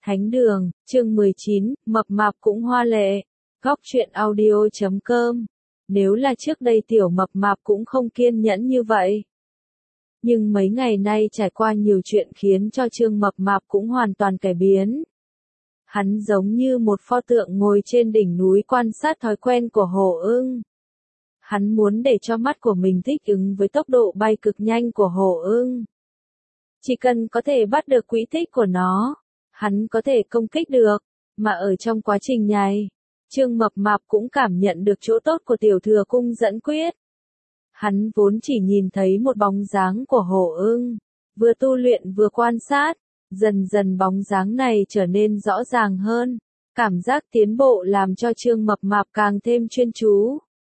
Thánh đường, chương 19, mập mạp cũng hoa lệ. Góc truyện audio.com. Nếu là trước đây tiểu mập mạp cũng không kiên nhẫn như vậy. Nhưng mấy ngày nay trải qua nhiều chuyện khiến cho Trương Mập Mạp cũng hoàn toàn cải biến. Hắn giống như một pho tượng ngồi trên đỉnh núi quan sát thói quen của hổ ưng. Hắn muốn để cho mắt của mình thích ứng với tốc độ bay cực nhanh của hổ ưng. Chỉ cần có thể bắt được quỹ tích của nó, hắn có thể công kích được, mà ở trong quá trình này, Trương Mập Mạp cũng cảm nhận được chỗ tốt của tiểu thừa cung dẫn quyết. Hắn vốn chỉ nhìn thấy một bóng dáng của hổ ưng, vừa tu luyện vừa quan sát, dần dần bóng dáng này trở nên rõ ràng hơn, cảm giác tiến bộ làm cho Trương Mập Mạp càng thêm chuyên chú.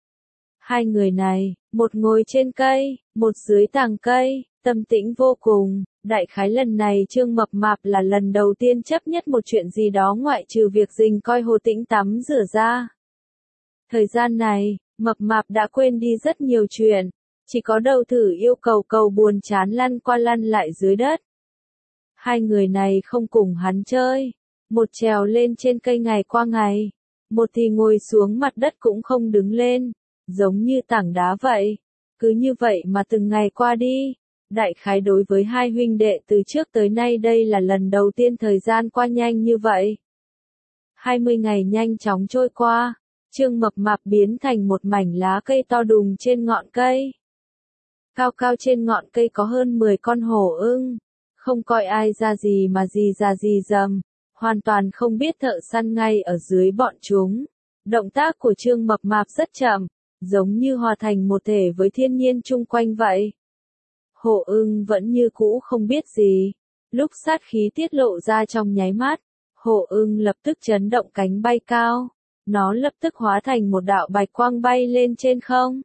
Hai người này, một ngồi trên cây, một dưới tàng cây, tâm tĩnh vô cùng. Đại khái lần này Trương Mập Mạp là lần đầu tiên chấp nhất một chuyện gì đó ngoại trừ việc dình coi Hồ Tĩnh tắm rửa ra. Thời gian này, Mập Mạp đã quên đi rất nhiều chuyện, chỉ có đầu thử yêu cầu buồn chán lăn qua lăn lại dưới đất. Hai người này không cùng hắn chơi, một trèo lên trên cây ngày qua ngày, một thì ngồi xuống mặt đất cũng không đứng lên, giống như tảng đá vậy. Cứ như vậy mà từng ngày qua đi. Đại khái đối với hai huynh đệ từ trước tới nay đây là lần đầu tiên thời gian qua nhanh như vậy. 20 ngày nhanh chóng trôi qua, Trương Mập Mạp biến thành một mảnh lá cây to đùng trên ngọn cây. Cao cao trên ngọn cây có hơn 10 con hổ ưng, không coi ai ra gì mà gì ra gì dầm, hoàn toàn không biết thợ săn ngay ở dưới bọn chúng. Động tác của Trương Mập Mạp rất chậm, giống như hòa thành một thể với thiên nhiên chung quanh vậy. Hổ ưng vẫn như cũ không biết gì. Lúc sát khí tiết lộ ra trong nháy mắt, hổ ưng lập tức chấn động cánh bay cao. Nó lập tức hóa thành một đạo bạch quang bay lên trên không.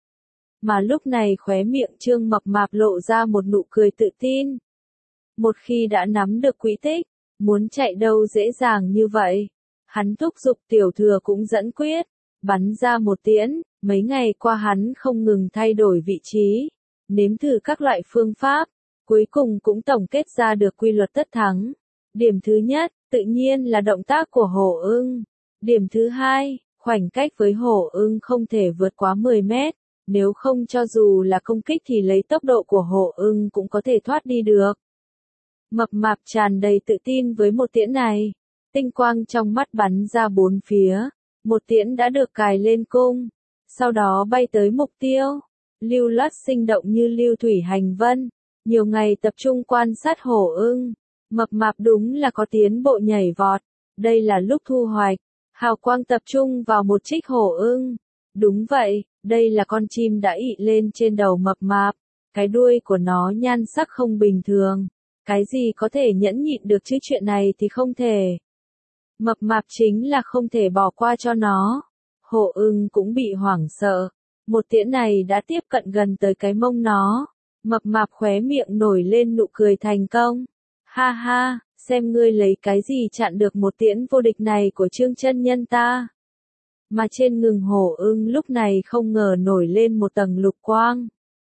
Mà lúc này khóe miệng Trương Mập Mạp lộ ra một nụ cười tự tin. Một khi đã nắm được quỹ tích, muốn chạy đâu dễ dàng như vậy. Hắn thúc giục tiểu thừa cũng dẫn quyết, bắn ra một tiễn. Mấy ngày qua hắn không ngừng thay đổi vị trí, nếm thử các loại phương pháp, cuối cùng cũng tổng kết ra được quy luật tất thắng. Điểm thứ nhất, tự nhiên là động tác của hổ ưng. Điểm thứ hai, khoảnh cách với hổ ưng không thể vượt quá 10 mét, nếu không cho dù là công kích thì lấy tốc độ của hổ ưng cũng có thể thoát đi được. Mập Mạp tràn đầy tự tin với một tiễn này, tinh quang trong mắt bắn ra bốn phía, một tiễn đã được cài lên cung, sau đó bay tới mục tiêu. Lưu loát sinh động như lưu thủy hành vân, nhiều ngày tập trung quan sát hổ ưng, Mập Mạp đúng là có tiến bộ nhảy vọt, đây là lúc thu hoạch, hào quang tập trung vào một trích hổ ưng, đúng vậy, đây là con chim đã ị lên trên đầu Mập Mạp, cái đuôi của nó nhan sắc không bình thường, cái gì có thể nhẫn nhịn được chứ chuyện này thì không thể. Mập Mạp chính là không thể bỏ qua cho nó, hổ ưng cũng bị hoảng sợ. Một tiễn này đã tiếp cận gần tới cái mông nó. Mập Mạp khóe miệng nổi lên nụ cười thành công. Ha ha, xem ngươi lấy cái gì chặn được một tiễn vô địch này của Trương chân nhân ta. Mà trên ngừng hổ ưng lúc này không ngờ nổi lên một tầng lục quang.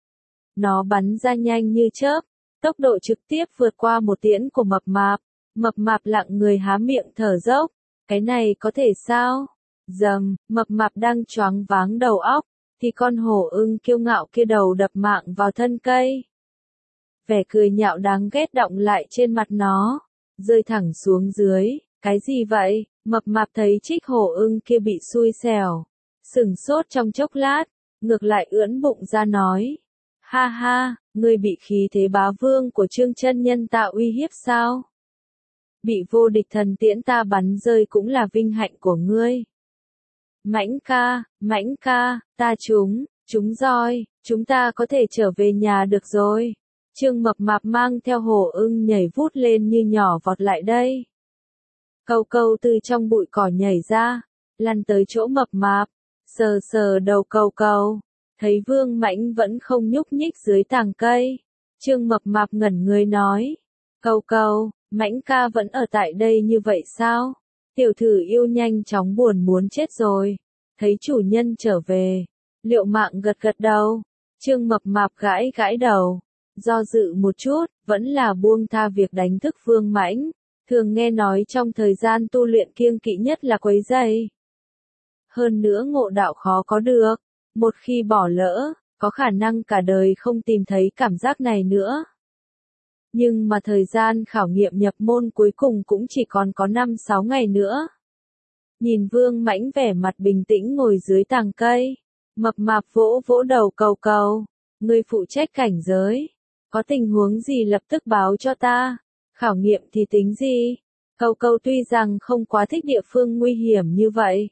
Nó bắn ra nhanh như chớp, tốc độ trực tiếp vượt qua một tiễn của Mập Mạp. Mập Mạp lặng người há miệng thở dốc. Cái này có thể sao? Dầm, Mập Mạp đang choáng váng đầu óc. Thì con hổ ưng kiêu ngạo kia đầu đập mạng vào thân cây. Vẻ cười nhạo đáng ghét đọng lại trên mặt nó, rơi thẳng xuống dưới. Cái gì vậy? Mập Mạp thấy trích hổ ưng kia bị xui xẻo, sửng sốt trong chốc lát, ngược lại ưỡn bụng ra nói. Ha ha, ngươi bị khí thế bá vương của Trương chân nhân ta uy hiếp sao? Bị vô địch thần tiễn ta bắn rơi cũng là vinh hạnh của ngươi. Mãnh ca, ta chúng roi, chúng ta có thể trở về nhà được rồi. Trương Mập Mạp mang theo hổ ưng nhảy vút lên như nhỏ vọt lại đây. Câu từ trong bụi cỏ nhảy ra, lăn tới chỗ Mập Mạp, sờ sờ đầu câu, thấy Vương Mãnh vẫn không nhúc nhích dưới tàng cây. Trương Mập Mạp ngẩn người nói, câu, Mãnh ca vẫn ở tại đây như vậy sao? Tiểu thử yêu nhanh chóng buồn muốn chết rồi, thấy chủ nhân trở về, Liệu Mạng gật đầu, Trương Mập Mạp gãi đầu, do dự một chút, vẫn là buông tha việc đánh thức Vương Mãnh, Thường nghe nói trong thời gian tu luyện kiêng kỵ nhất là quấy rầy. Hơn nữa ngộ đạo khó có được, một khi bỏ lỡ, có khả năng cả đời không tìm thấy cảm giác này nữa. Nhưng mà thời gian khảo nghiệm nhập môn cuối cùng cũng chỉ còn có 5-6 ngày nữa. Nhìn Vương Mãnh vẻ mặt bình tĩnh ngồi dưới tàng cây, mập mạp vỗ vỗ đầu cầu cầu, người phụ trách cảnh giới, có tình huống gì lập tức báo cho ta, khảo nghiệm thì tính gì? Cầu cầu tuy rằng không quá thích địa phương nguy hiểm như vậy,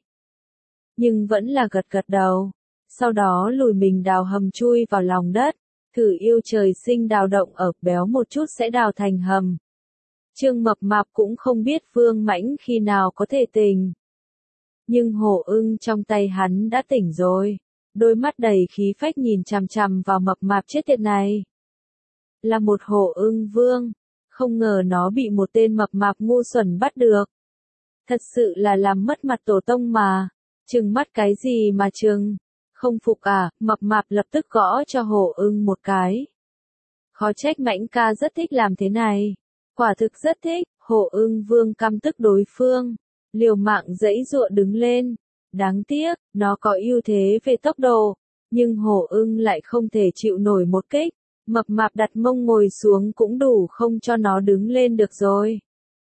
nhưng vẫn là gật gật đầu, sau đó lùi mình đào hầm chui vào lòng đất, thử yêu trời sinh đào động ở béo một chút sẽ đào thành hầm. Trương Mập Mạp cũng không biết Vương Mãnh khi nào có thể tỉnh. Nhưng hổ ưng trong tay hắn đã tỉnh rồi, đôi mắt đầy khí phách nhìn chằm chằm vào mập mạp chết tiệt này. Là một hổ ưng vương, không ngờ nó bị một tên mập mạp ngu xuẩn bắt được. Thật sự là làm mất mặt tổ tông mà, trừng mắt cái gì mà trừng, không phục à, mập mạp lập tức gõ cho hổ ưng một cái. Khó trách Mãnh ca rất thích làm thế này, quả thực rất thích, hổ ưng vương căm tức đối phương. Liều mạng giãy giụa đứng lên, đáng tiếc, nó có ưu thế về tốc độ, nhưng hổ ưng lại không thể chịu nổi một kích, mập mạp đặt mông ngồi xuống cũng đủ không cho nó đứng lên được rồi.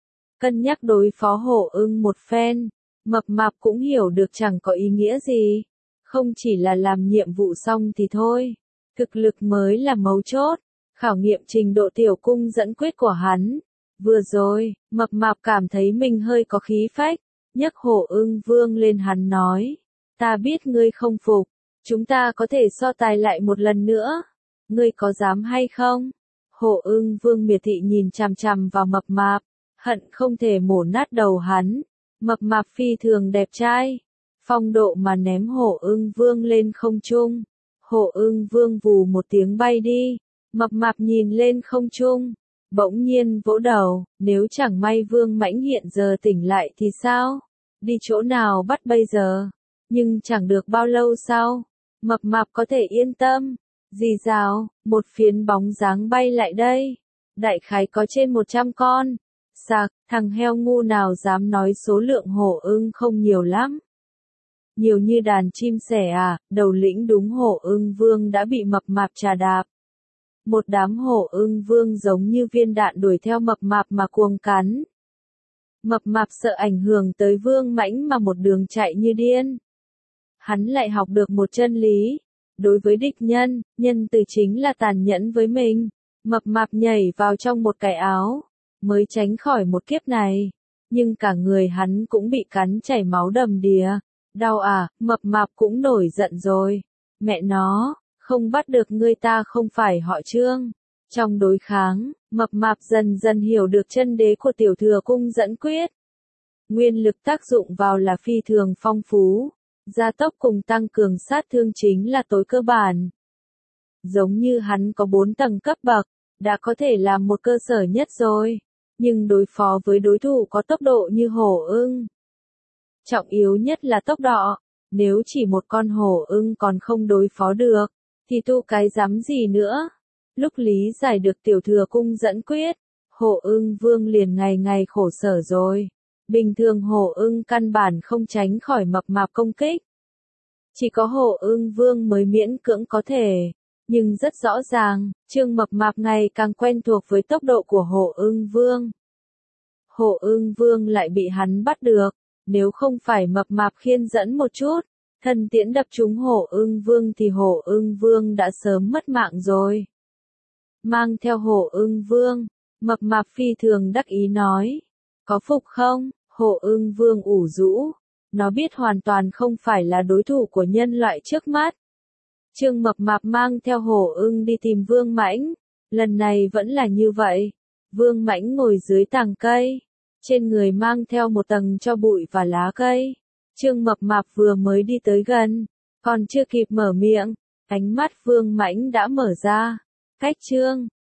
Cân nhắc đối phó hổ ưng một phen, mập mạp cũng hiểu được chẳng có ý nghĩa gì, không chỉ là làm nhiệm vụ xong thì thôi, thực lực mới là mấu chốt, khảo nghiệm trình độ tiểu cung dẫn quyết của hắn. Vừa rồi, mập mạp cảm thấy mình hơi có khí phách, nhấc hổ ưng vương lên hắn nói, ta biết ngươi không phục, chúng ta có thể so tài lại một lần nữa, ngươi có dám hay không? Hổ ưng vương miệt thị nhìn chằm chằm vào mập mạp, hận không thể mổ nát đầu hắn, mập mạp phi thường đẹp trai, phong độ mà ném hổ ưng vương lên không trung, hổ ưng vương vù một tiếng bay đi, mập mạp nhìn lên không trung. Bỗng nhiên vỗ đầu, nếu chẳng may Vương Mãnh hiện giờ tỉnh lại thì sao? Đi chỗ nào bắt bây giờ? Nhưng chẳng được bao lâu sau, mập mạp có thể yên tâm. Rì rào, một phiến bóng dáng bay lại đây. Đại khái có trên 100 con. Sạc, thằng heo ngu nào dám nói số lượng hổ ưng không nhiều lắm. Nhiều như đàn chim sẻ à, đầu lĩnh đúng hổ ưng vương đã bị mập mạp trà đạp. Một đám hổ ưng vương giống như viên đạn đuổi theo mập mạp mà cuồng cắn. Mập mạp sợ ảnh hưởng tới Vương Mãnh mà một đường chạy như điên. Hắn lại học được một chân lý. Đối với địch nhân, nhân từ chính là tàn nhẫn với mình. Mập mạp nhảy vào trong một cái áo, mới tránh khỏi một kiếp này. Nhưng cả người hắn cũng bị cắn chảy máu đầm đìa. Đau à, mập mạp cũng nổi giận rồi. Mẹ nó! Không bắt được ngươi ta không phải họ Trương. Trong đối kháng, mập mạp dần dần hiểu được chân đế của tiểu thừa cung dẫn quyết. Nguyên lực tác dụng vào là phi thường phong phú. Gia tốc cùng tăng cường sát thương chính là tối cơ bản. Giống như hắn có 4 tầng cấp bậc, đã có thể làm một cơ sở nhất rồi. Nhưng đối phó với đối thủ có tốc độ như hổ ưng. Trọng yếu nhất là tốc độ. Nếu chỉ một con hổ ưng còn không đối phó được, thì tu cái dám gì nữa. Lúc lý giải được tiểu thừa cung dẫn quyết, hổ ưng vương liền ngày ngày khổ sở rồi. Bình thường hổ ưng căn bản không tránh khỏi mập mạp công kích. Chỉ có hổ ưng vương mới miễn cưỡng có thể. Nhưng rất rõ ràng, Trương Mập Mạp ngày càng quen thuộc với tốc độ của hổ ưng vương. Hổ ưng vương lại bị hắn bắt được. Nếu không phải mập mạp khiên dẫn một chút, thần tiễn đập trúng hổ ưng vương thì hổ ưng vương đã sớm mất mạng rồi. Mang theo hổ ưng vương, mập mạp phi thường đắc ý nói. Có phục không? Hổ ưng vương ủ rũ. Nó biết hoàn toàn không phải là đối thủ của nhân loại trước mắt. Trương Mập Mạp mang theo hổ ưng đi tìm Vương Mãnh. Lần này vẫn là như vậy. Vương Mãnh ngồi dưới tàng cây. Trên người mang theo một tầng tro bụi và lá cây. Trương Mập Mạp vừa mới đi tới gần, còn chưa kịp mở miệng, ánh mắt Vương Mãnh đã mở ra. Cách Trương,